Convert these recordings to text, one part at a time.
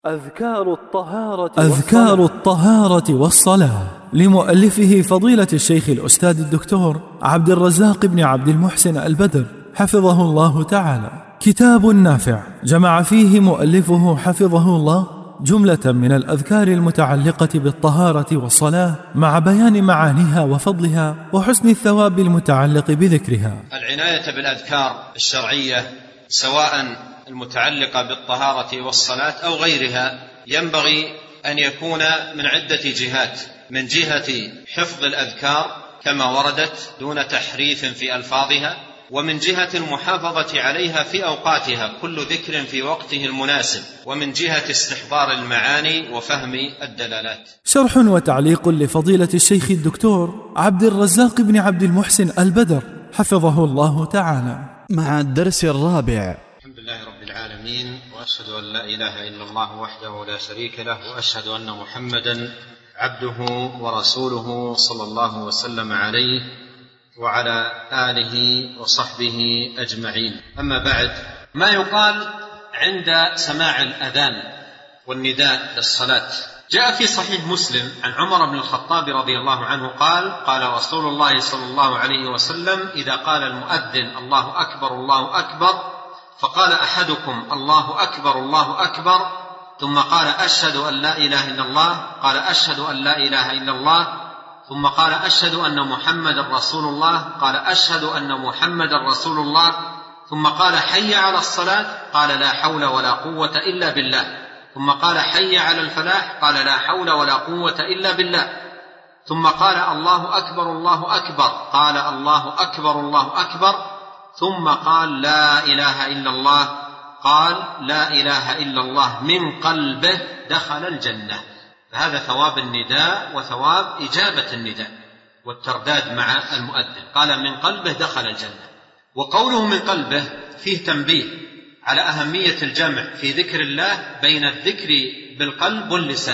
أذكار الطهارة والصلاة لمؤلفه فضيلة الشيخ الأستاذ الدكتور عبد الرزاق بن عبد المحسن البدر حفظه الله تعالى. كتاب نافع جمع فيه مؤلفه حفظه الله جملة من الأذكار المتعلقة بالطهارة والصلاة مع بيان معانيها وفضلها وحسن الثواب المتعلق بذكرها. العناية بالأذكار الشرعية سواء المتعلقة بالطهارة والصلاة أو غيرها ينبغي أن يكون من عدة جهات: من جهة حفظ الأذكار كما وردت دون تحريف في ألفاظها، ومن جهة المحافظة عليها في أوقاتها كل ذكر في وقته المناسب، ومن جهة استحضار المعاني وفهم الدلالات. شرح وتعليق لفضيلة الشيخ الدكتور عبد الرزاق بن عبد المحسن البدر حفظه الله تعالى مع الدرس الرابع. الحمد لله رب العالمين، وأشهد أن لا إله إلا الله وحده لا شريك له، وأشهد أن محمدا عبده ورسوله صلى الله وسلم عليه وعلى آله وصحبه أجمعين. أما بعد، ما يقال عند سماع الأذان والنداء للصلاة. جاء في صحيح مسلم عن عمر بن الخطاب رضي الله عنه قال رسول الله صلى الله عليه وسلم: إذا قال المؤذن الله أكبر الله أكبر، فقال أحدكم الله أكبر الله أكبر، ثم قال أشهد أن لا إله إلا الله، قال أشهد أن لا إله إلا الله، ثم قال أشهد أن محمدا رسول الله، قال أشهد أن محمدا رسول الله، ثم قال حي على الصلاة، قال لا حول ولا قوة إلا بالله، ثم قال حي على الفلاح، قال لا حول ولا قوة إلا بالله، ثم قال الله أكبر الله أكبر، قال الله أكبر الله أكبر، ثم قال لا إله إلا الله، قال لا إله إلا الله من قلبه دخل الجنة. فهذا ثواب النداء وثواب إجابة النداء والترداد مع المؤذن. قال من قلبه دخل الجنة. وقوله من قلبه فيه تنبيه على أهمية الجمع في ذكر الله بين الذكر بالقلب واللسان،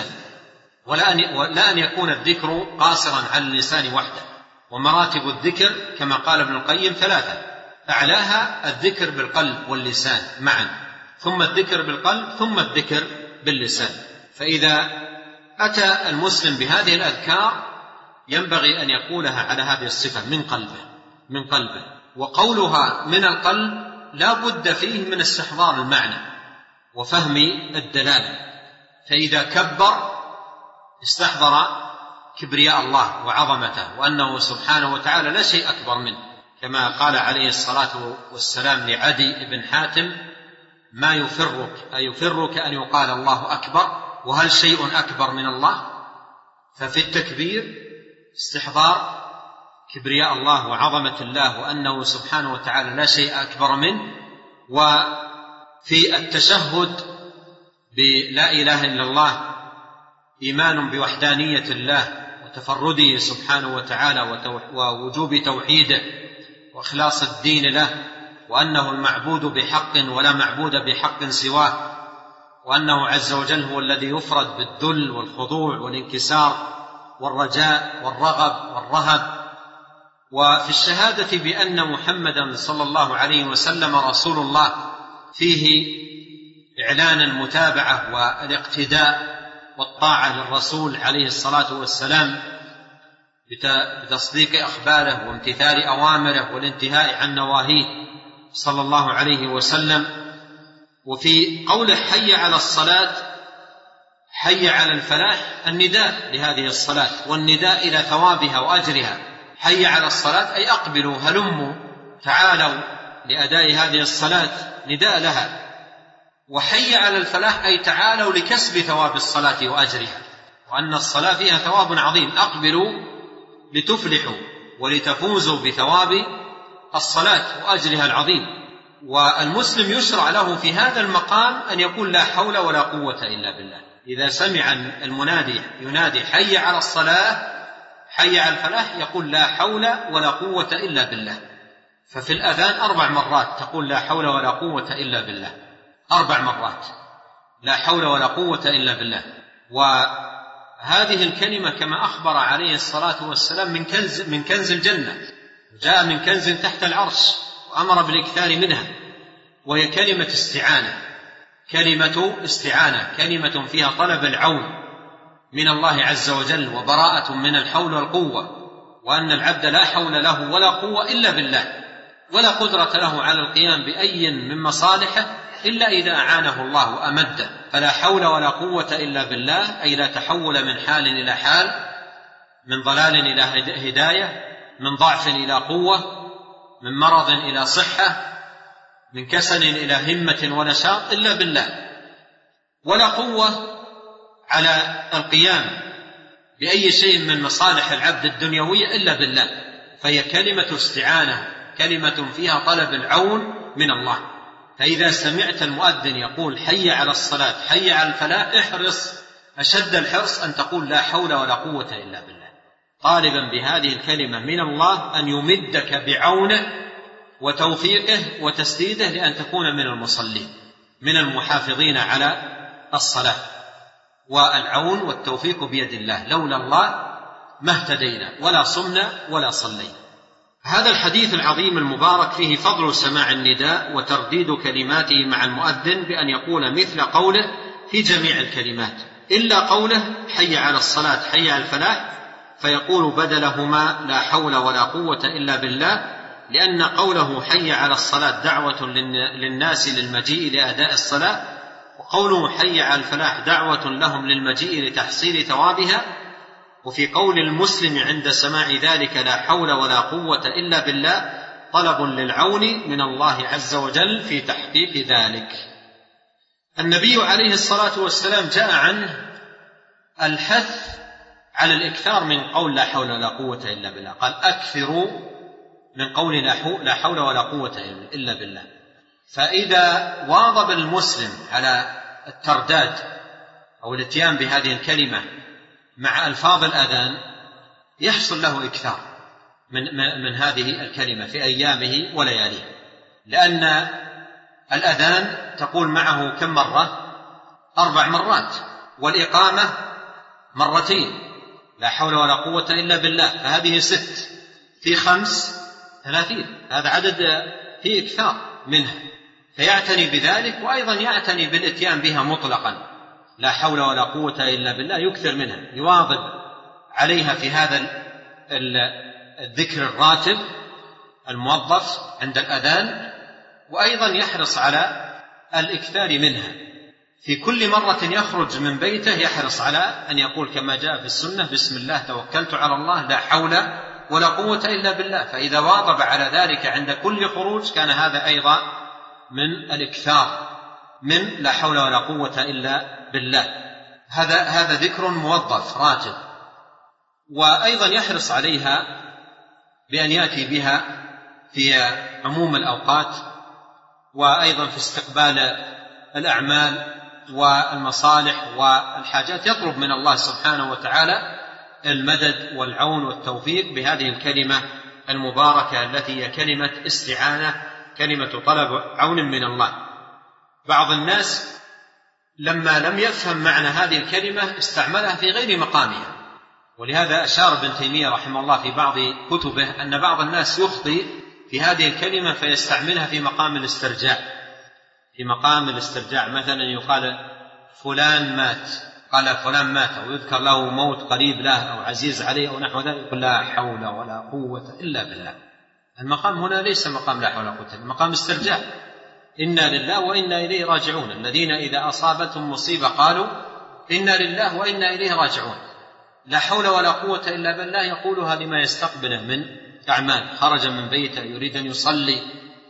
ولا أن يكون الذكر قاصرا على اللسان وحده. ومراتب الذكر كما قال ابن القيم ثلاثة: أعلاها الذكر بالقلب واللسان معا، ثم الذكر بالقلب، ثم الذكر باللسان. فإذا أتى المسلم بهذه الأذكار ينبغي أن يقولها على هذه الصفة: من قلبه. وقولها من القلب لا بد فيه من استحضار المعنى وفهم الدلالة. فإذا كبر استحضر كبرياء الله وعظمته، وأنه سبحانه وتعالى لا شيء أكبر منه، كما قال عليه الصلاة والسلام لعدي بن حاتم: ما يفرك أيفرك أن يقال الله أكبر، وهل شيء أكبر من الله؟ ففي التكبير استحضار كبرياء الله وعظمة الله، وأنه سبحانه وتعالى لا شيء أكبر منه. وفي التشهد بلا إله إلا الله إيمان بوحدانية الله وتفرده سبحانه وتعالى ووجوب توحيده وإخلاص الدين له، وأنه المعبود بحق ولا معبود بحق سواه، وأنه عز وجل هو الذي يفرد بالذل والخضوع والانكسار والرجاء والرغب والرهب. وفي الشهادة بأن محمدا صلى الله عليه وسلم رسول الله فيه إعلان المتابعة والاقتداء والطاعة للرسول عليه الصلاة والسلام بتصديق أخباره وامتثال أوامره والانتهاء عن نواهيه صلى الله عليه وسلم. وفي قوله حي على الصلاة حي على الفلاح النداء لهذه الصلاة والنداء إلى ثوابها وأجرها. حي على الصلاة أي أقبلوا هلموا تعالوا لأداء هذه الصلاة نداء لها. وحي على الفلاح أي تعالوا لكسب ثواب الصلاة وأجرها، وأن الصلاة فيها ثواب عظيم. أقبلوا لتفلحوا ولتفوزوا بثواب الصلاة وأجرها العظيم. والمسلم يشرع له في هذا المقام أن يقول لا حول ولا قوة إلا بالله. إذا سمع المنادي ينادي حي على الصلاة حي على الفلاح يقول لا حول ولا قوة إلا بالله. ففي الأذان 4 مرات تقول لا حول ولا قوة إلا بالله، 4 مرات لا حول ولا قوة إلا بالله. وهذه الكلمة كما أخبر عليه الصلاة والسلام من كنز الجنة، جاء من كنز تحت العرش وأمر بالإكثار منها، وهي كلمة استعانة. كلمة استعانة، كلمة فيها طلب العون من الله عز وجل وبراءة من الحول والقوة، وأن العبد لا حول له ولا قوة إلا بالله، ولا قدرة له على القيام بأي من مصالحه إلا إذا أعانه الله وأمده. فلا حول ولا قوة إلا بالله، أي لا تحول من حال إلى حال، من ضلال إلى هداية، من ضعف إلى قوة، من مرض إلى صحة، من كسل إلى همة ونشاط إلا بالله. ولا قوة على القيام بأي شيء من مصالح العبد الدنيوية إلا بالله. فهي كلمة استعانة، كلمة فيها طلب العون من الله. فإذا سمعت المؤذن يقول حي على الصلاة حي على الفلاح، احرص أشد الحرص أن تقول لا حول ولا قوة إلا بالله، طالبا بهذه الكلمة من الله أن يمدك بعونه وتوفيقه وتسديده لأن تكون من المصلين، من المحافظين على الصلاة. والعون والتوفيق بيد الله، لولا الله ما اهتدينا ولا صمنا ولا صلينا. هذا الحديث العظيم المبارك فيه فضل سماع النداء وترديد كلماته مع المؤذن بأن يقول مثل قوله في جميع الكلمات إلا قوله حي على الصلاة حي على الفلاح، فيقول بدلهما لا حول ولا قوة إلا بالله، لأن قوله حي على الصلاة دعوة للناس للمجيء لأداء الصلاة، وقوله حي على الفلاح دعوة لهم للمجيء لتحصيل ثوابها. وفي قول المسلم عند سماع ذلك لا حول ولا قوة إلا بالله طلب للعون من الله عز وجل في تحقيق ذلك. النبي عليه الصلاة والسلام جاء عنه الحث على الإكثار من قول لا حول ولا قوة إلا بالله، قال أكثروا من قول لا حول ولا قوة إلا بالله. فإذا واظب المسلم على الترداد أو الاتيان بهذه الكلمة مع ألفاظ الأذان يحصل له إكثار من هذه الكلمة في أيامه ولياليه، لأن الأذان تقول معه كم مرة؟ 4 مرات، والإقامة 2 مرات، لا حول ولا قوة إلا بالله، فهذه 6 في 5 30، هذا عدد فيه إكثار منها، فيعتني بذلك، وأيضا يعتني بالإتيان بها مطلقا، لا حول ولا قوة إلا بالله، يكثر منها، يواظب عليها في هذا الذكر الراتب الموظف عند الأذان، وأيضا يحرص على الإكثار منها. في كل مرة يخرج من بيته يحرص على أن يقول كما جاء في السنة بسم الله توكلت على الله لا حول ولا قوة إلا بالله. فإذا واظب على ذلك عند كل خروج كان هذا أيضا من الإكثار من لا حول ولا قوة إلا بالله. هذا ذكر موظف راتب، وأيضا يحرص عليها بأن يأتي بها في عموم الأوقات، وأيضا في استقبال الأعمال والمصالح والحاجات، يطلب من الله سبحانه وتعالى المدد والعون والتوفيق بهذه الكلمة المباركة التي هي كلمة استعانة، كلمة طلب عون من الله. بعض الناس لما لم يفهم معنى هذه الكلمة استعملها في غير مقامها، ولهذا أشار ابن تيمية رحمه الله في بعض كتبه أن بعض الناس يخطئ في هذه الكلمة فيستعملها في مقام الاسترجاع. في مقام الاسترجاع مثلا يقال فلان مات، قال فلان مات، أو يذكر له موت قريب له أو عزيز عليه أو نحو ذلك، يقول لا حول ولا قوة إلا بالله. المقام هنا ليس مقام لا حول ولا قوة، مقام استرجاع. إنا لله وإنا إليه راجعون، الذين إذا أصابتهم مصيبة قالوا إنا لله وإنا إليه راجعون. لا حول ولا قوة إلا بالله يقولها لما يستقبله من أعمال، خرج من بيته يريد أن يصلي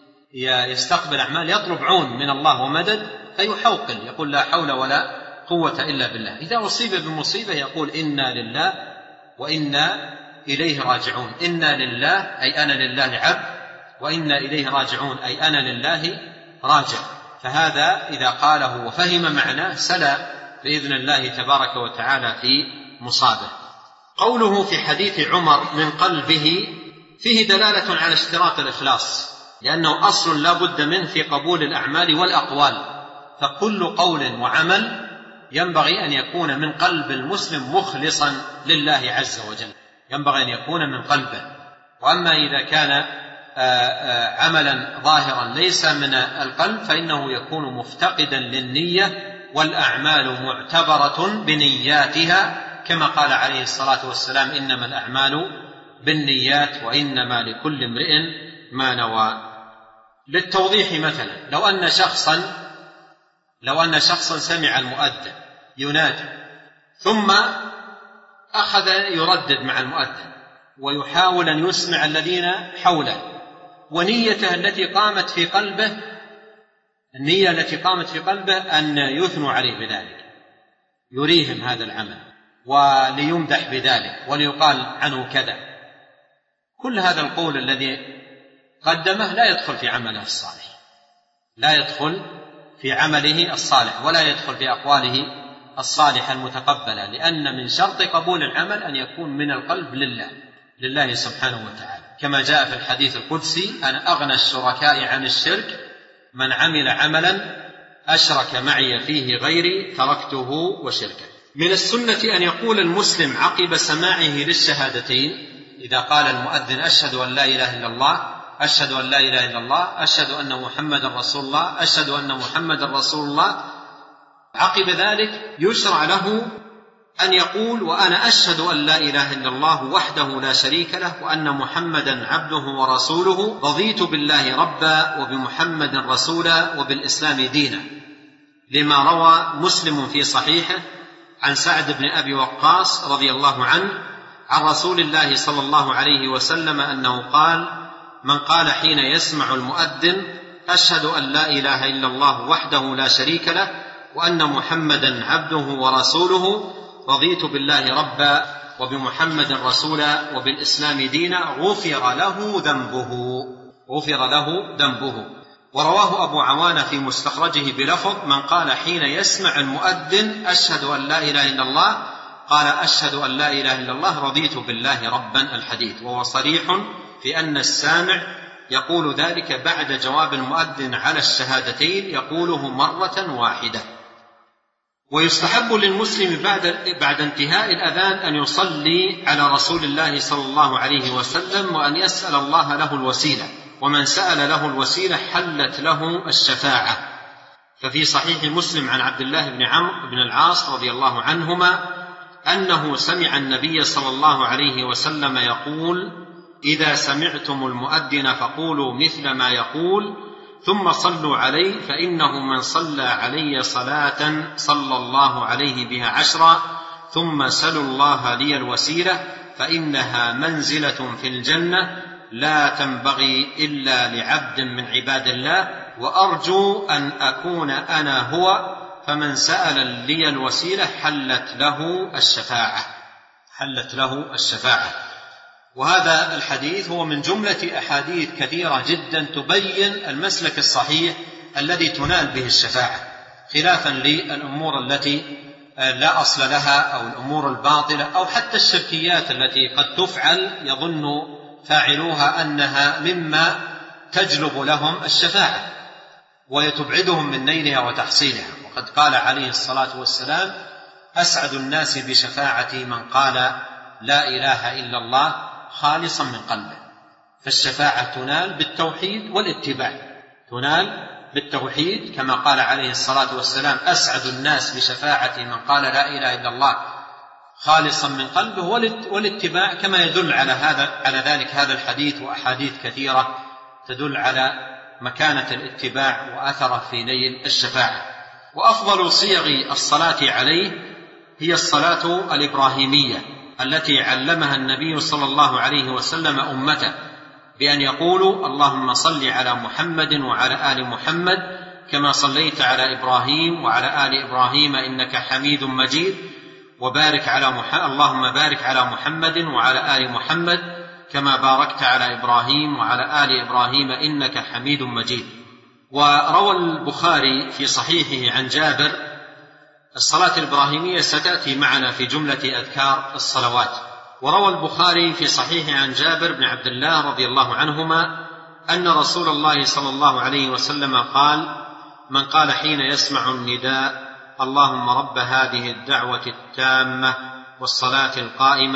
يستقبل أعمال، يطلب عون من الله ومدد فيحوقل، يقول لا حول ولا قوة إلا بالله. إذا أصيب بمصيبة يقول إنا لله وإنا إليه راجعون. إنا لله أي أنا لله عبد، وإنا إليه راجعون أي أنا لله راجع. فهذا إذا قاله وفهم معناه سلا بإذن الله تبارك وتعالى في مصابه. قوله في حديث عمر من قلبه فيه دلالة على اشتراط الإخلاص، لأنه أصل لا بد منه في قبول الأعمال والأقوال، فكل قول وعمل ينبغي أن يكون من قلب المسلم مخلصا لله عز وجل، ينبغي أن يكون من قلبه. وأما إذا كان عملا ظاهرا ليس من القلب فإنه يكون مفتقدا للنية، والأعمال معتبرة بنياتها، كما قال عليه الصلاة والسلام: إنما الأعمال بالنيات وإنما لكل امرئ ما نوى. للتوضيح مثلا، لو أن شخصا سمع المؤذن ينادي ثم أخذ يردد مع المؤذن ويحاول أن يسمع الذين حوله، ونيته التي قامت في قلبه، النية التي قامت في قلبه أن يثنوا عليه بذلك، يريهم هذا العمل وليمدح بذلك وليقال عنه كذا، كل هذا القول الذي قدمه لا يدخل في عمله الصالح، لا يدخل في عمله الصالح ولا يدخل في أقواله الصالحة المتقبلة، لأن من شرط قبول العمل أن يكون من القلب لله سبحانه وتعالى، كما جاء في الحديث القدسي: أنا أغنى الشركاء عن الشرك من عمل عملا أشرك معي فيه غيري تركته وشركه. من السنة أن يقول المسلم عقب سماعه للشهادتين إذا قال المؤذن: أشهد أن لا إله إلا الله، أشهد أن لا إله إلا الله، أشهد أن محمدا رسول الله، أشهد أن محمدا رسول الله، عقب ذلك يشرع له أن يقول: وأنا أشهد أن لا إله إلا الله وحده لا شريك له وأن محمدا عبده ورسوله، رضيت بالله ربا وبمحمد رسولا وبالإسلام دينا، لما روى مسلم في صحيحه عن سعد بن أبي وقاص رضي الله عنه عن رسول الله صلى الله عليه وسلم أنه قال: من قال حين يسمع المؤذن: أشهد أن لا إله إلا الله وحده لا شريك له وأن محمدا عبده ورسوله، رضيت بالله ربا وبمحمد رسولا وبالإسلام دينا، غفر له ذنبه. ورواه أبو عوانة في مستخرجه بلفظ: من قال حين يسمع المؤذن: أشهد أن لا إله إلا الله، قال: أشهد أن لا إله إلا الله رضيت بالله ربا، الحديث. وهو صريح في أن السامع يقول ذلك بعد جواب المؤذن على الشهادتين، يقوله مرة واحدة. ويستحب للمسلم بعد انتهاء الأذان أن يصلي على رسول الله صلى الله عليه وسلم وأن يسأل الله له الوسيلة، ومن سأل له الوسيلة حلت له الشفاعة. ففي صحيح مسلم عن عبد الله بن عمرو بن العاص رضي الله عنهما أنه سمع النبي صلى الله عليه وسلم يقول: إذا سمعتم المؤذن فقولوا مثل ما يقول ثم صلوا عليه، فإنه من صلى علي صلاة صلى الله عليه بها 10، ثم سلوا الله لي الوسيلة فإنها منزلة في الجنة لا تنبغي إلا لعبد من عباد الله، وأرجو أن أكون أنا هو، فمن سأل لي الوسيلة حلت له الشفاعة. وهذا الحديث هو من جملة أحاديث كثيرة جدا تبين المسلك الصحيح الذي تنال به الشفاعة، خلافا للأمور التي لا أصل لها أو الأمور الباطلة أو حتى الشركيات التي قد تفعل يظن فاعلوها أنها مما تجلب لهم الشفاعة ويتبعدهم من نيلها وتحصيلها. وقد قال عليه الصلاة والسلام: أسعد الناس بشفاعتي من قال لا إله إلا الله خالصا من قلبه. فالشفاعة تنال بالتوحيد والاتباع، تنال بالتوحيد كما قال عليه الصلاة والسلام: أسعد الناس بشفاعتي من قال لا إله إلا الله خالصا من قلبه، والاتباع كما يدل على ذلك هذا الحديث وأحاديث كثيرة تدل على مكانة الاتباع وأثره في نيل الشفاعة. وأفضل صيغ الصلاة عليه هي الصلاة الإبراهيمية التي علمها النبي صلى الله عليه وسلم أمته، بأن يقولوا: اللهم صل على محمد وعلى آل محمد كما صليت على إبراهيم وعلى آل إبراهيم إنك حميد مجيد، اللهم بارك على محمد وعلى آل محمد كما باركت على إبراهيم وعلى آل إبراهيم إنك حميد مجيد. وروى البخاري في صحيحه عن جابر الصلاة الإبراهيمية ستأتي معنا في جملة أذكار الصلوات. وروى البخاري في صحيحه عن جابر بن عبد الله رضي الله عنهما أن رسول الله صلى الله عليه وسلم قال: من قال حين يسمع النداء: اللهم رب هذه الدعوة التامة والصلاة القائمة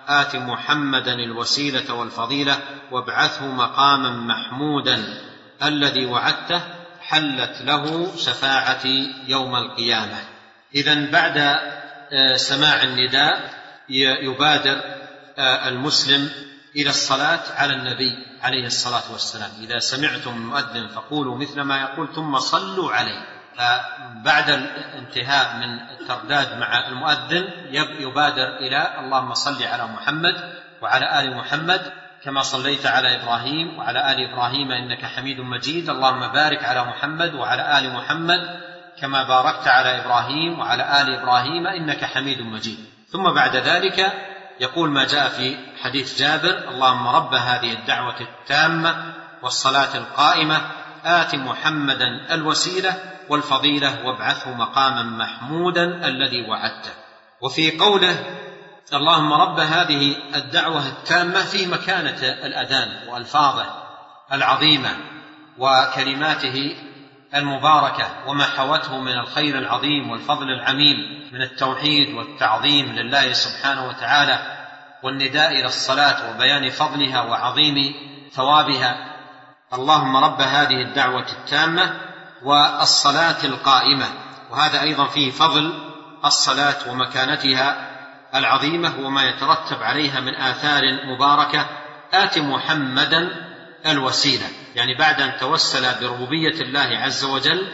آت محمدا الوسيلة والفضيلة وابعثه مقاما محمودا الذي وعدته حلت له شفاعتي يوم القيامة. إذن بعد سماع النداء يبادر المسلم إلى الصلاة على النبي عليه الصلاة والسلام. إذا سمعتم المؤذن فقولوا مثل ما يقول ثم صلوا عليه. فبعد الانتهاء من الترداد مع المؤذن يبادر إلى اللهم صل على محمد وعلى آل محمد كما صليت على إبراهيم وعلى آل إبراهيم إنك حميد مجيد، اللهم بارك على محمد وعلى آل محمد كما باركت على إبراهيم وعلى آل إبراهيم إنك حميد مجيد. ثم بعد ذلك يقول ما جاء في حديث جابر: اللهم رب هذه الدعوة التامة والصلاة القائمة آت محمدا الوسيلة والفضيلة وابعثه مقاما محمودا الذي وعدته. وفي قوله اللهم رب هذه الدعوة التامة في مكانة الأذان وألفاظه العظيمة وكلماته المباركة وما حوته من الخير العظيم والفضل العميم من التوحيد والتعظيم لله سبحانه وتعالى والنداء إلى الصلاة وبيان فضلها وعظيم ثوابها. اللهم رب هذه الدعوة التامة والصلاة القائمة، وهذا أيضا فيه فضل الصلاة ومكانتها العظيمة وما يترتب عليها من آثار مباركة. آت محمدا الوسيلة، يعني بعد أن توسل بربوبية الله عز وجل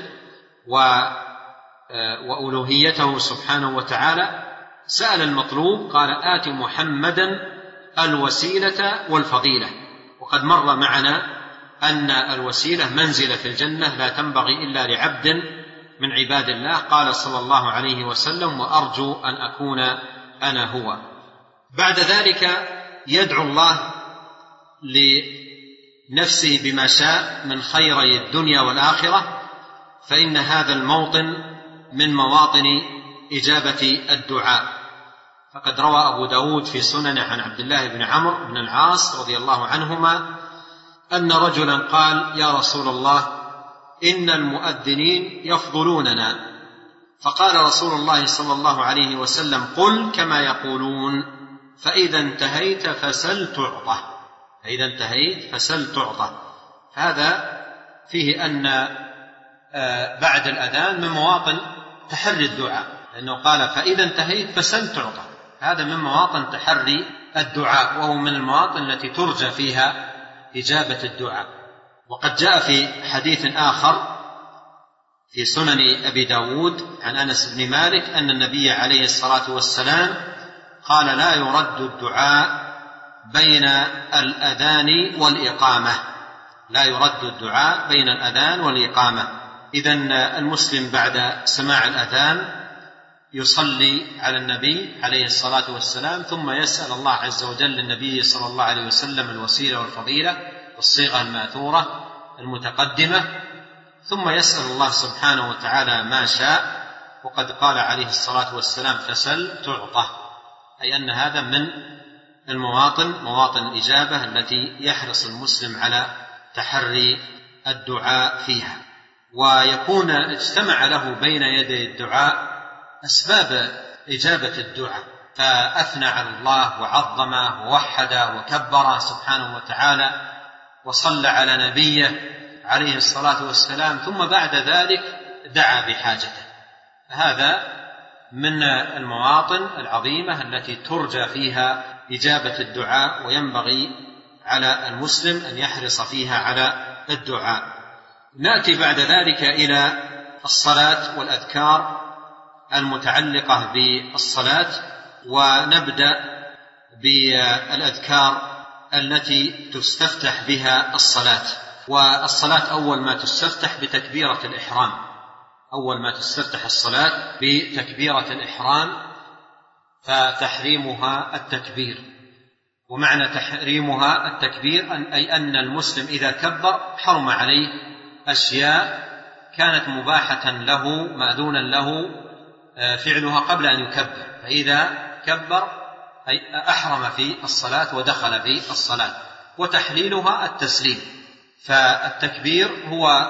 وألوهيته سبحانه وتعالى سأل المطلوب قال آت محمدا الوسيلة والفضيلة. وقد مر معنا أن الوسيلة منزلة في الجنة لا تنبغي إلا لعبد من عباد الله، قال صلى الله عليه وسلم وأرجو أن أكون أنا هو. بعد ذلك يدعو الله لنفسه بما شاء من خيري الدنيا والآخرة، فإن هذا الموطن من مواطن إجابة الدعاء. فقد روى أبو داود في سننه عن عبد الله بن عمرو بن العاص رضي الله عنهما أن رجلا قال يا رسول الله إن المؤذنين يفضلوننا، فقال رسول الله صلى الله عليه وسلم قل كما يقولون فإذا انتهيت فسل تعطى، فإذا انتهيت فسل تعطى. هذا فيه أن بعد الأذان من مواطن تحري الدعاء، لأنه قال فإذا انتهيت فسل تعطى، هذا من مواطن تحري الدعاء وهو من المواطن التي ترجى فيها إجابة الدعاء. وقد جاء في حديث آخر في سنن أبي داود عن أنس بن مالك أن النبي عليه الصلاة والسلام قال لا يرد الدعاء بين الأذان والإقامة، لا يرد الدعاء بين الأذان والإقامة. إذن المسلم بعد سماع الأذان يصلي على النبي عليه الصلاة والسلام ثم يسأل الله عز وجل للنبي صلى الله عليه وسلم الوسيلة والفضيلة والصيغة الماثورة المتقدمة، ثم يسأل الله سبحانه وتعالى ما شاء. وقد قال عليه الصلاة والسلام فسل تعطى، أي أن هذا من مواطن الإجابة التي يحرص المسلم على تحري الدعاء فيها. ويكون اجتمع له بين يدي الدعاء أسباب إجابة الدعاء، فأثنى على الله وعظمه ووحده وكبره سبحانه وتعالى وصلى على نبيه عليه الصلاة والسلام، ثم بعد ذلك دعا بحاجته. هذا من المواطن العظيمة التي ترجى فيها إجابة الدعاء، وينبغي على المسلم أن يحرص فيها على الدعاء. نأتي بعد ذلك إلى الصلاة والأذكار المتعلقة بالصلاة، ونبدأ بالأذكار التي تستفتح بها الصلاة. والصلاة أول ما تستفتح بتكبيرة الإحرام، أول ما تستفتح الصلاة بتكبيرة الإحرام، فتحريمها التكبير. ومعنى تحريمها التكبير أي أن المسلم إذا كبر حرم عليه أشياء كانت مباحة له مأذونا له فعلها قبل أن يكبر، فإذا كبر أي أحرم في الصلاة ودخل في الصلاة. وتحليلها التسليم، فالتكبير هو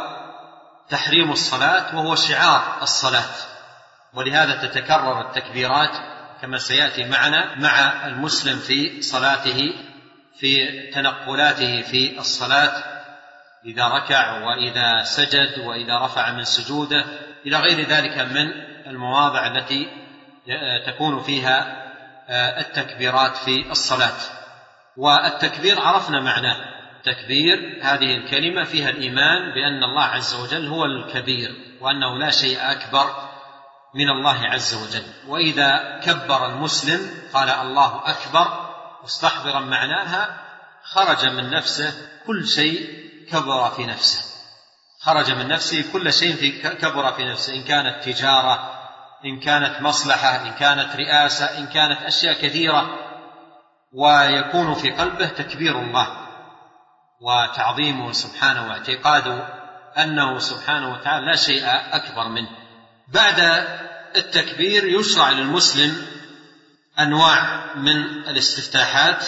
تحريم الصلاة وهو شعار الصلاة، ولهذا تتكرر التكبيرات كما سيأتي معنا مع المسلم في صلاته، في تنقلاته في الصلاة، إذا ركع وإذا سجد وإذا رفع من سجوده إلى غير ذلك من المواضع التي تكون فيها التكبيرات في الصلاة. والتكبير عرفنا معناه، تكبير هذه الكلمة فيها الإيمان بأن الله عز وجل هو الكبير، وأنه لا شيء أكبر من الله عز وجل. وإذا كبر المسلم قال الله أكبر مستحضرا معناها، خرج من نفسه كل شيء كبر في نفسه، خرج من نفسه كل شيء كبر في نفسه، إن كانت تجارة، إن كانت مصلحة، إن كانت رئاسة، إن كانت أشياء كثيرة، ويكون في قلبه تكبير الله وتعظيمه سبحانه واعتقاده أنه سبحانه وتعالى لا شيء أكبر منه. بعد التكبير يشرع للمسلم أنواع من الاستفتاحات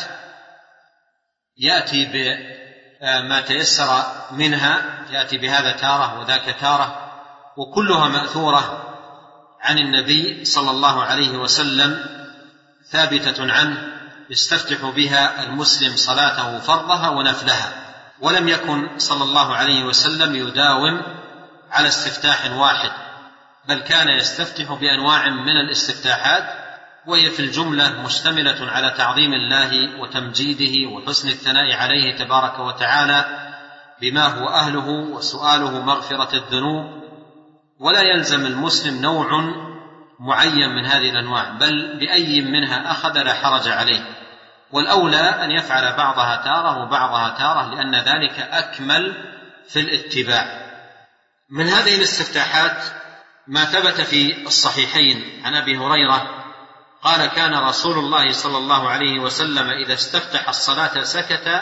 يأتي بما تيسر منها، يأتي بهذا تارة وذاك تارة، وكلها مأثورة عن النبي صلى الله عليه وسلم ثابتة عنه، يستفتح بها المسلم صلاته فرضها ونفلها. ولم يكن صلى الله عليه وسلم يداوم على استفتاح واحد، بل كان يستفتح بأنواع من الاستفتاحات، وهي في الجملة مشتملة على تعظيم الله وتمجيده وحسن الثناء عليه تبارك وتعالى بما هو أهله، وسؤاله مغفرة الذنوب. ولا يلزم المسلم نوع معين من هذه الأنواع، بل بأي منها أخذ لا حرج عليه، والأولى أن يفعل بعضها تارة وبعضها تارة، لأن ذلك أكمل في الاتباع. من هذه الاستفتاحات ما ثبت في الصحيحين عن أبي هريرة قال: كان رسول الله صلى الله عليه وسلم إذا استفتح الصلاة سكت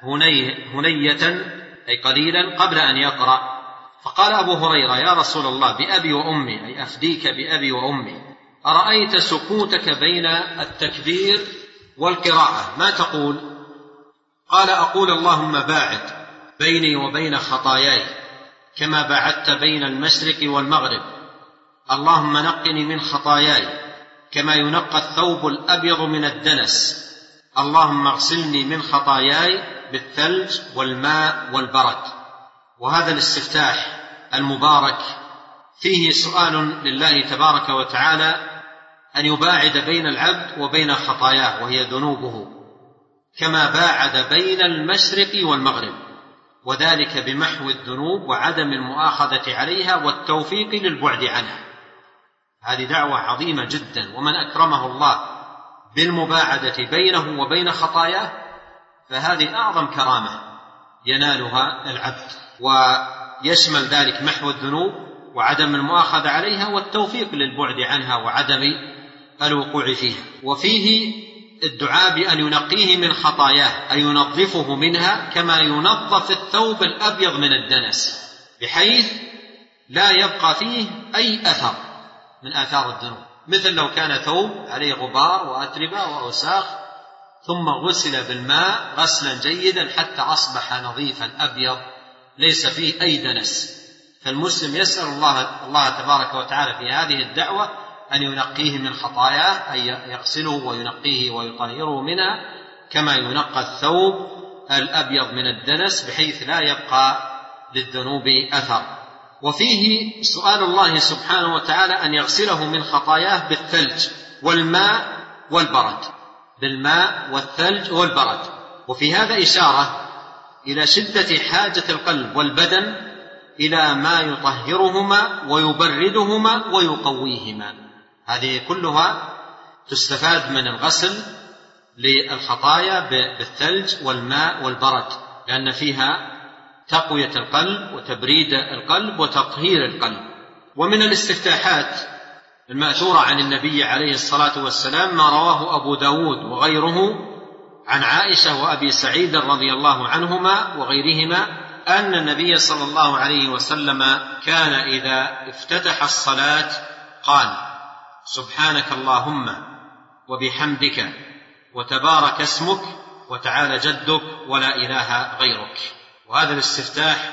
هنية، أي قليلا، قبل أن يقرأ. فقال أبو هريرة: يا رسول الله، بأبي وأمي، أي أفديك بأبي وأمي، أرأيت سكوتك بين التكبير والقراءة ما تقول؟ قال: أقول اللهم باعد بيني وبين خطاياي كما باعدت بين المشرق والمغرب، اللهم نقني من خطاياي كما ينقى الثوب الأبيض من الدنس، اللهم اغسلني من خطاياي بالثلج والماء والبرد. وهذا الاستفتاح المبارك فيه سؤال لله تبارك وتعالى أن يباعد بين العبد وبين خطاياه وهي ذنوبه، كما باعد بين المشرق والمغرب، وذلك بمحو الذنوب وعدم المؤاخذة عليها والتوفيق للبعد عنها. هذه دعوة عظيمة جدا، ومن أكرمه الله بالمباعدة بينه وبين خطاياه فهذه أعظم كرامة ينالها العبد، ويشمل ذلك محو الذنوب وعدم المؤاخذة عليها والتوفيق للبعد عنها وعدم الوقوع فيها. وفيه الدعاء بأن ينقيه من خطاياه، أي ينظفه منها كما ينظف الثوب الأبيض من الدنس، بحيث لا يبقى فيه أي أثر من آثار الذنوب، مثل لو كان ثوب عليه غبار وأتربة وأوساخ ثم غسل بالماء غسلا جيدا حتى أصبح نظيفا أبيض ليس فيه أي دنس. فالمسلم يسأل الله تبارك وتعالى في هذه الدعوة أن ينقيه من خطاياه، أن يغسله وينقيه ويطهره منها كما ينقى الثوب الأبيض من الدنس، بحيث لا يبقى للذنوب أثر. وفيه سؤال الله سبحانه وتعالى أن يغسله من خطاياه بالثلج والماء والبرد، بالماء والثلج والبرد. وفي هذا إشارة إلى شدة حاجة القلب والبدن إلى ما يطهرهما ويبردهما ويقويهما. هذه كلها تستفاد من الغسل للخطايا بالثلج والماء والبرد، لأن فيها تقوية القلب وتبريد القلب وتطهير القلب. ومن الاستفتاحات المأثورة عن النبي عليه الصلاة والسلام ما رواه أبو داود وغيره عن عائشة وأبي سعيد رضي الله عنهما وغيرهما أن النبي صلى الله عليه وسلم كان إذا افتتح الصلاة قال: سبحانك اللهم وبحمدك وتبارك اسمك وتعالى جدك ولا إله غيرك. وهذا الاستفتاح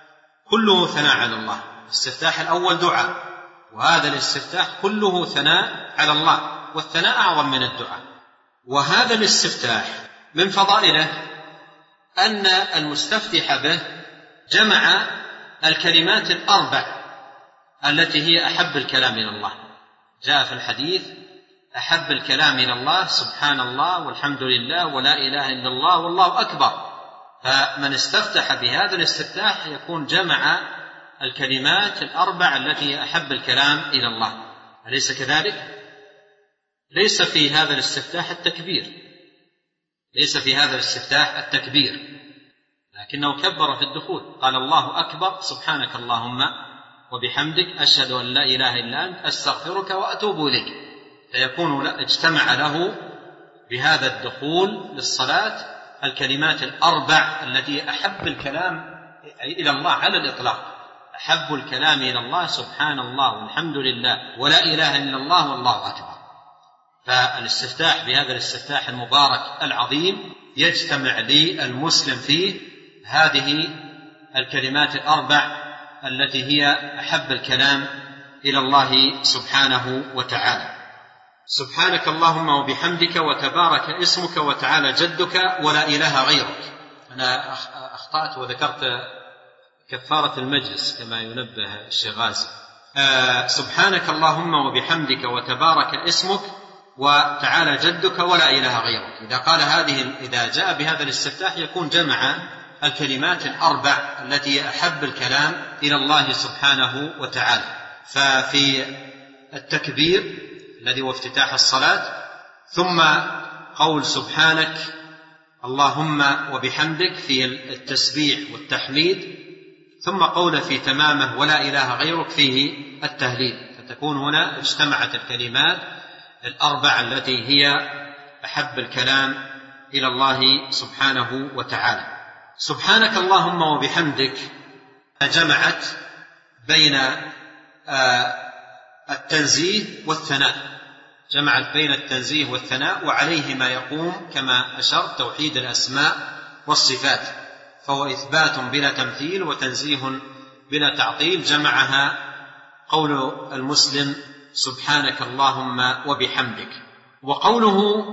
كله ثناء على الله. الاستفتاح الأول دعاء، وهذا الاستفتاح كله ثناء على الله والثناء أعظم من الدعاء. وهذا الاستفتاح من فضائله أن المستفتح به جمع الكلمات الأربع التي هي أحب الكلام إلى الله. جاء في الحديث: أحب الكلام إلى الله سبحان الله والحمد لله ولا إله إلا الله والله أكبر. فمن استفتح بهذا الاستفتاح يكون جمع الكلمات الأربع التي هي أحب الكلام إلى الله. أليس كذلك؟ ليس في هذا الاستفتاح التكبير، ليس في هذا الاستفتاح التكبير، لكنه كبر في الدخول، قال: الله أكبر، سبحانك اللهم وبحمدك، أشهد أن لا إله إلا أنت، أستغفرك وأتوب إليك. فيكون اجتمع له بهذا الدخول للصلاة الكلمات الأربع التي أحب الكلام إلى الله على الإطلاق. أحب الكلام إلى الله سبحان الله والحمد لله ولا إله إلا الله والله أكبر. فالاستفتاح بهذا الاستفتاح المبارك العظيم يجتمع للمسلم فيه هذه الكلمات الأربع التي هي أحب الكلام إلى الله سبحانه وتعالى. سبحانك اللهم وبحمدك وتبارك اسمك وتعالى جدك ولا إله غيرك. أنا أخطأت وذكرت كفارة المجلس كما ينبه الشيخ غازي. سبحانك اللهم وبحمدك وتبارك اسمك وتعالى جدك ولا إله غيرك. إذا قال إذا جاء بهذا الاستفتاح يكون جمع الكلمات الأربع التي أحب الكلام إلى الله سبحانه وتعالى. ففي التكبير الذي هو افتتاح الصلاة، ثم قول سبحانك اللهم وبحمدك في التسبيح والتحميد، ثم قول في تمامه ولا إله غيرك فيه التهليل. فتكون هنا اجتمعت الكلمات الأربع التي هي أحب الكلام إلى الله سبحانه وتعالى. سبحانك اللهم وبحمدك جمعت بين التنزيه والثناء، جمعت بين التنزيه والثناء، وعليه ما يقوم كما أشرت توحيد الأسماء والصفات، فهو إثبات بلا تمثيل وتنزيه بلا تعطيل. جمعها قول المسلم سبحانك اللهم وبحمدك. وقوله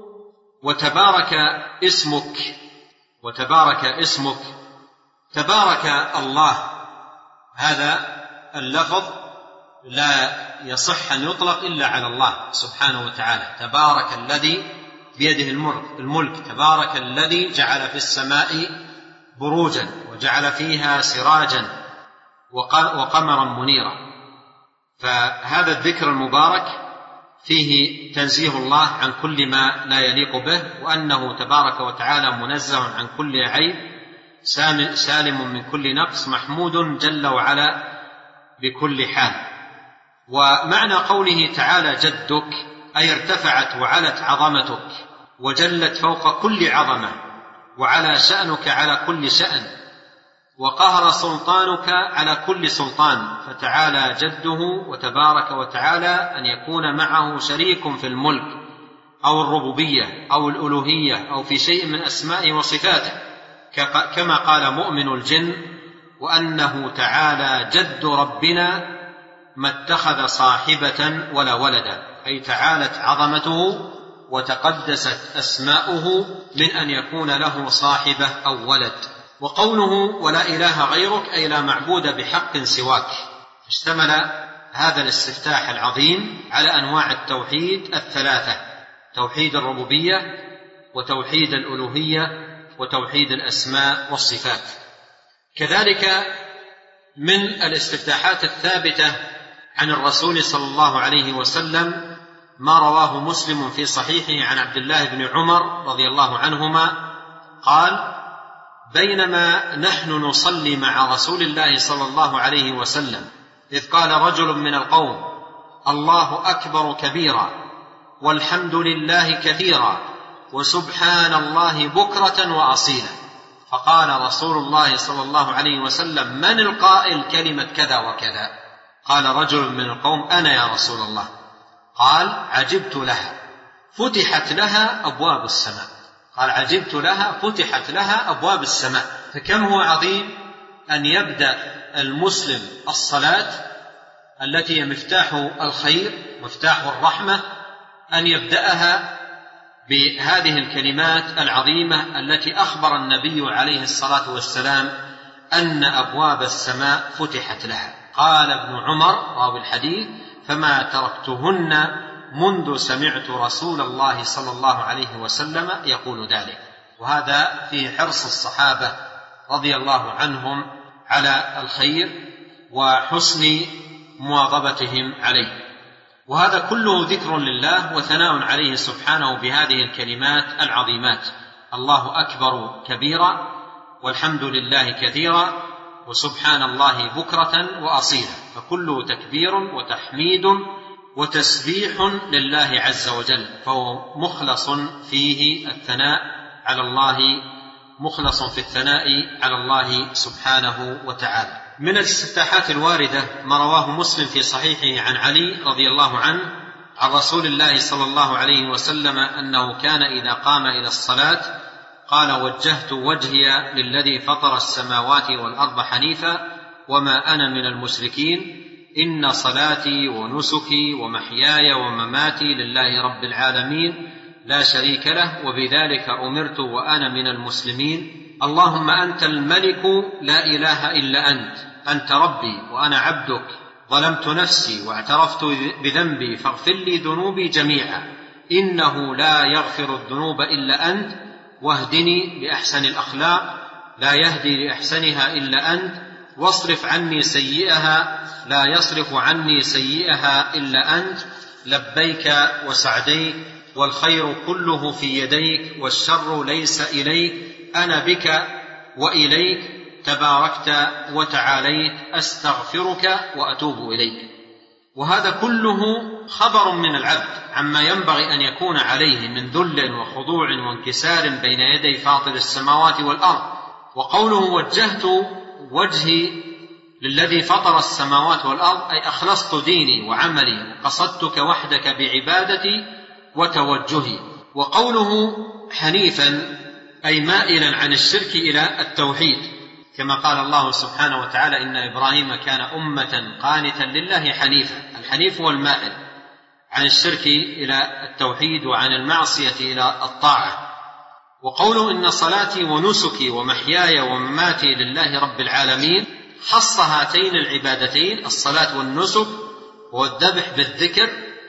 وتبارك اسمك، وتبارك اسمك، تبارك الله، هذا اللفظ لا يصح أن يطلق إلا على الله سبحانه وتعالى. تبارك الذي بيده الملك، تبارك الذي جعل في السماء بروجا وجعل فيها سراجا وقمرا منيرا. فهذا الذكر المبارك فيه تنزيه الله عن كل ما لا يليق به، وأنه تبارك وتعالى منزه عن كل عيب، سالم من كل نقص، محمود جل وعلا بكل حال. ومعنى قوله تعالى جدك أي ارتفعت وعلت عظمتك وجلت فوق كل عظمة، وعلى شأنك على كل شأن، وقهر سلطانك على كل سلطان. فتعالى جده وتبارك وتعالى أن يكون معه شريك في الملك أو الربوبية أو الألوهية أو في شيء من أسمائه وصفاته، كما قال مؤمن الجن وأنه تعالى جد ربنا ما اتخذ صاحبة ولا ولدا، أي تعالت عظمته وتقدست أسماؤه من أن يكون له صاحبة أو ولد. وقوله ولا إله غيرك أي لا معبود بحق سواك. اشتمل هذا الاستفتاح العظيم على أنواع التوحيد الثلاثة: توحيد الربوبية وتوحيد الألوهية وتوحيد الأسماء والصفات. كذلك من الاستفتاحات الثابتة عن الرسول صلى الله عليه وسلم ما رواه مسلم في صحيحه عن عبد الله بن عمر رضي الله عنهما قال: بينما نحن نصلي مع رسول الله صلى الله عليه وسلم إذ قال رجل من القوم: الله أكبر كبيرا والحمد لله كثيرا وسبحان الله بكرة وأصيلا. فقال رسول الله صلى الله عليه وسلم: من القائل كلمة كذا وكذا؟ قال رجل من القوم: أنا يا رسول الله. قال: عجبت لها فتحت لها أبواب السماء. قال: عجبت لها فتحت لها أبواب السماء. فكم هو عظيم أن يبدأ المسلم الصلاة التي هي مفتاح الخير مفتاح الرحمة أن يبدأها بهذه الكلمات العظيمة التي أخبر النبي عليه الصلاة والسلام أن أبواب السماء فتحت لها. قال ابن عمر راوي الحديث: فما تركتهن منذ سمعت رسول الله صلى الله عليه وسلم يقول ذلك. وهذا فيه حرص الصحابة رضي الله عنهم على الخير وحسن مواظبتهم عليه. وهذا كله ذكر لله وثناء عليه سبحانه بهذه الكلمات العظيمات: الله أكبر كبيرا، والحمد لله كثيرا، وسبحان الله بكرة وأصيلا. فكله تكبير وتحميد وتسبيح لله عز وجل، فهو مخلص فيه الثناء على الله، مخلص في الثناء على الله سبحانه وتعالى. من الاستفتاحات الواردة ما رواه مسلم في صحيحه عن علي رضي الله عنه عن رسول الله صلى الله عليه وسلم أنه كان إذا قام إلى الصلاة قال: وجهت وجهي للذي فطر السماوات والأرض حنيفا وما أنا من المشركين، إن صلاتي ونسكي ومحياي ومماتي لله رب العالمين لا شريك له، وبذلك أمرت وأنا من المسلمين. اللهم أنت الملك لا إله إلا أنت ربي وأنا عبدك، ظلمت نفسي واعترفت بذنبي فاغفر لي ذنوبي جميعا، إنه لا يغفر الذنوب إلا أنت، واهدني لأحسن الأخلاق لا يهدي لأحسنها إلا أنت، واصرف عني سيئها لا يصرف عني سيئها إلا أنت، لبيك وسعديك، والخير كله في يديك، والشر ليس إليك، أنا بك وإليك، تباركت وتعاليت، أستغفرك وأتوب إليك. وهذا كله خبر من العبد عما ينبغي أن يكون عليه من ذل وخضوع وانكسار بين يدي فاطر السماوات والأرض. وقوله وجهت وجهي للذي فطر السماوات والأرض أي أخلصت ديني وعملي وقصدتك وحدك بعبادتي وتوجهي. وقوله حنيفا أي مائلا عن الشرك إلى التوحيد، كما قال الله سبحانه وتعالى: إن إبراهيم كان أمة قانتا لله حنيفا. الحنيف هو المائل عن الشرك إلى التوحيد وعن المعصية إلى الطاعة. وقوله إن صلاتي ونسكي ومحياي ومماتي لله رب العالمين، خص هاتين العبادتين الصلاة والنسك والذبح بالذكر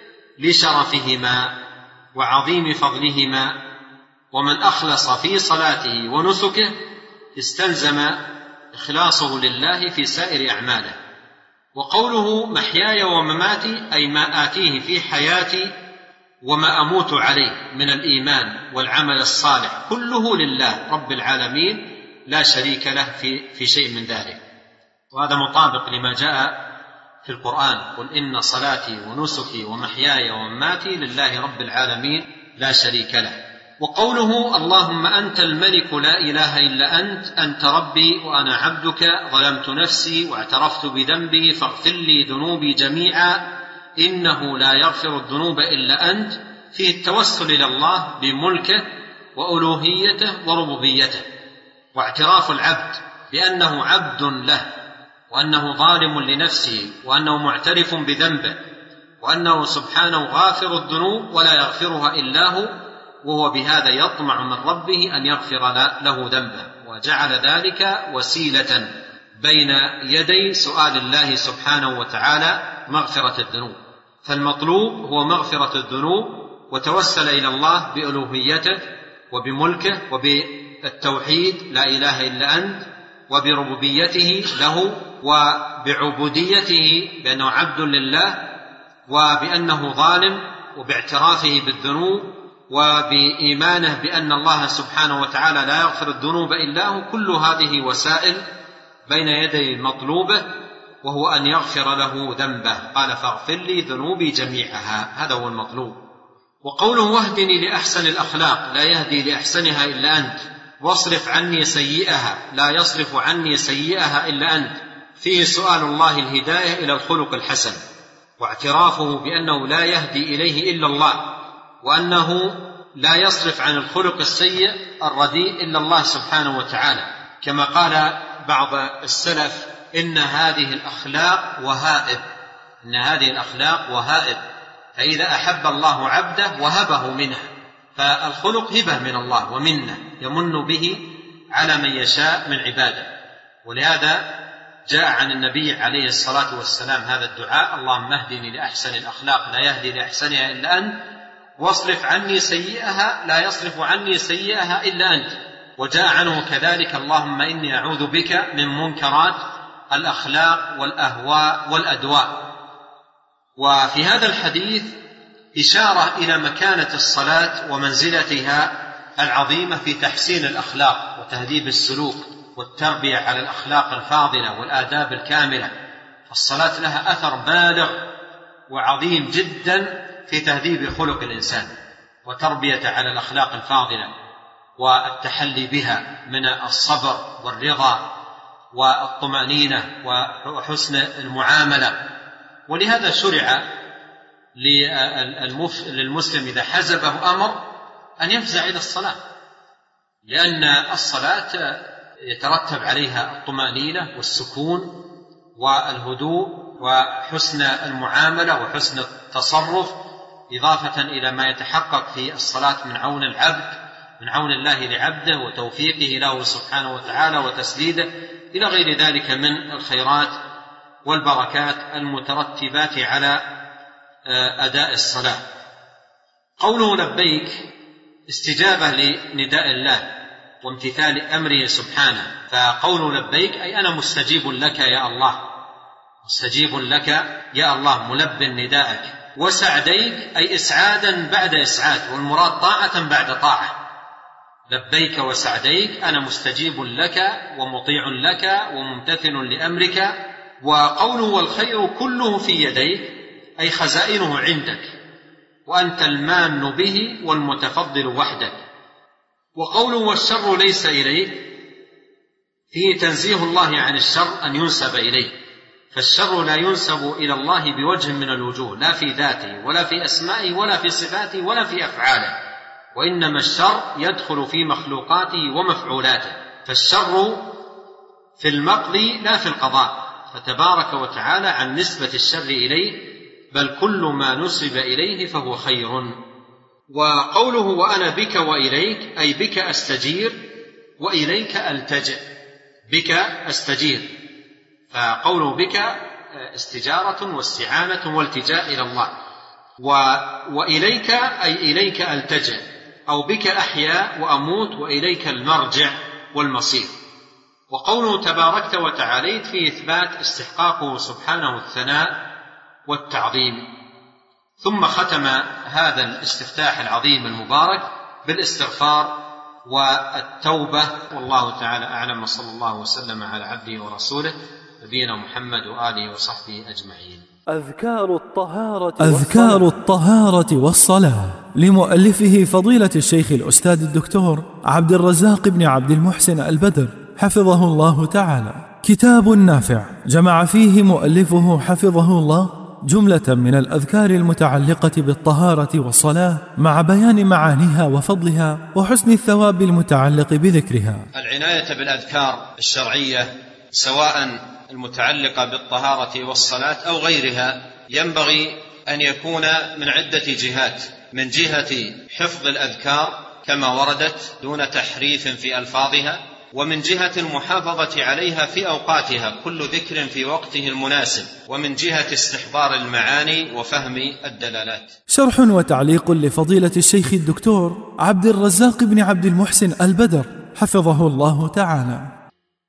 لشرفهما وعظيم فضلهما، ومن أخلص في صلاته ونسكه استلزم إخلاصه لله في سائر أعماله. وقوله محياي ومماتي أي ما آتيه في حياتي وما أموت عليه من الإيمان والعمل الصالح كله لله رب العالمين لا شريك له في شيء من ذلك. وهذا مطابق لما جاء في القرآن: قل إن صلاتي ونسكي ومحياي ومماتي لله رب العالمين لا شريك له. وقوله اللهم أنت الملك لا إله إلا أنت ربي وأنا عبدك، ظلمت نفسي واعترفت بذنبي فاغفر لي ذنوبي جميعا، إنه لا يغفر الذنوب إلا أنت، فيه التوسل إلى الله بملكه وألوهيته وربوبيته، واعتراف العبد بأنه عبد له، وأنه ظالم لنفسه، وأنه معترف بذنبه، وأنه سبحانه غافر الذنوب ولا يغفرها إلا هو، وهو بهذا يطمع من ربه أن يغفر له ذنبه، وجعل ذلك وسيلة بين يدي سؤال الله سبحانه وتعالى مغفرة الذنوب. فالمطلوب هو مغفرة الذنوب، وتوسل إلى الله بألوهيته وبملكه وبالتوحيد لا إله إلا أنت، وبربوبيته له، وبعبوديته بأنه عبد لله، وبأنه ظالم، وباعترافه بالذنوب، وبإيمانه بأن الله سبحانه وتعالى لا يغفر الذنوب إلا هو. كل هذه وسائل بين يدي مطلوبه، وهو أن يغفر له ذنبه. قال فاغفر لي ذنوبي جميعها، هذا هو المطلوب. وقوله واهدني لأحسن الأخلاق لا يهدي لأحسنها إلا أنت، واصرف عني سيئها لا يصرف عني سيئها إلا أنت، فيه سؤال الله الهداية إلى الخلق الحسن، واعترافه بأنه لا يهدي إليه إلا الله، وأنه لا يصرف عن الخلق السيء الرديء إلا الله سبحانه وتعالى. كما قال بعض السلف إن هذه الأخلاق وهائب، إن هذه الأخلاق وهائب، فإذا أحب الله عبده وهبه منها، فالخلق هبة من الله ومنه يمن به على من يشاء من عباده. ولهذا جاء عن النبي عليه الصلاة والسلام هذا الدعاء: اللهم اهدني لأحسن الأخلاق لا يهدي لأحسنها إلا أنت، واصرف عني سيئها لا يصرف عني سيئها إلا أنت. وجاء عنه كذلك: اللهم إني أعوذ بك من منكرات الأخلاق والأهواء والأدواء. وفي هذا الحديث إشارة إلى مكانة الصلاة ومنزلتها العظيمة في تحسين الأخلاق وتهذيب السلوك والتربية على الأخلاق الفاضلة والآداب الكاملة. فالصلاة لها أثر بالغ وعظيم جدا في تهذيب خلق الإنسان وتربية على الأخلاق الفاضلة والتحلي بها من الصبر والرضا والطمأنينة وحسن المعاملة. ولهذا شرع للمسلم إذا حزبه أمر أن يفزع إلى الصلاة، لأن الصلاة يترتب عليها الطمأنينة والسكون والهدوء وحسن المعاملة وحسن التصرف، إضافة إلى ما يتحقق في الصلاة من عون العبد، من عون الله لعبده وتوفيقه له سبحانه وتعالى وتسديده إلى غير ذلك من الخيرات والبركات المترتبات على أداء الصلاة. قوله لبيك استجابة لنداء الله وامتثال أمره سبحانه، فقوله لبيك أي أنا مستجيب لك يا الله، مستجيب لك يا الله ملب نداءك. وسعديك أي إسعادا بعد إسعاد، والمراد طاعة بعد طاعة. لبيك وسعديك أنا مستجيب لك ومطيع لك وممتثل لأمرك. وقوله والخير كله في يديك أي خزائنه عندك، وأنت المان به والمتفضل وحدك. وقوله والشر ليس إليك فيه تنزيه الله عن الشر أن ينسب إليه، فالشر لا ينسب إلى الله بوجه من الوجوه، لا في ذاته ولا في أسمائه ولا في صفاته ولا في أفعاله، وإنما الشر يدخل في مخلوقاته ومفعولاته، فالشر في المقضي لا في القضاء، فتبارك وتعالى عن نسبة الشر إليه، بل كل ما نسب إليه فهو خير. وقوله وأنا بك وإليك أي بك أستجير وإليك ألتجئ، بك أستجير، فقوله بك استجارة واستعانة والتجاء إلى الله. وإليك أي إليك ألتجئ، أو بك أحيا وأموت وإليك المرجع والمصير. وقوله تباركت وتعاليت في إثبات استحقاقه سبحانه الثناء والتعظيم. ثم ختم هذا الاستفتاح العظيم المبارك بالاستغفار والتوبة، والله تعالى أعلم، وصلى الله وسلم على عبده ورسوله نبينا محمد وآله وصحبه أجمعين. أذكار الطهارة والصلاة لمؤلفه فضيلة الشيخ الأستاذ الدكتور عبد الرزاق بن عبد المحسن البدر حفظه الله تعالى. كتاب نافع جمع فيه مؤلفه حفظه الله جملة من الأذكار المتعلقة بالطهارة والصلاة مع بيان معانيها وفضلها وحسن الثواب المتعلق بذكرها. العناية بالأذكار الشرعية سواء المتعلقة بالطهارة والصلاة أو غيرها ينبغي أن يكون من عدة جهات: من جهة حفظ الأذكار كما وردت دون تحريف في ألفاظها، ومن جهة المحافظة عليها في أوقاتها كل ذكر في وقته المناسب، ومن جهة استحضار المعاني وفهم الدلالات. شرح وتعليق لفضيلة الشيخ الدكتور عبد الرزاق بن عبد المحسن البدر حفظه الله تعالى.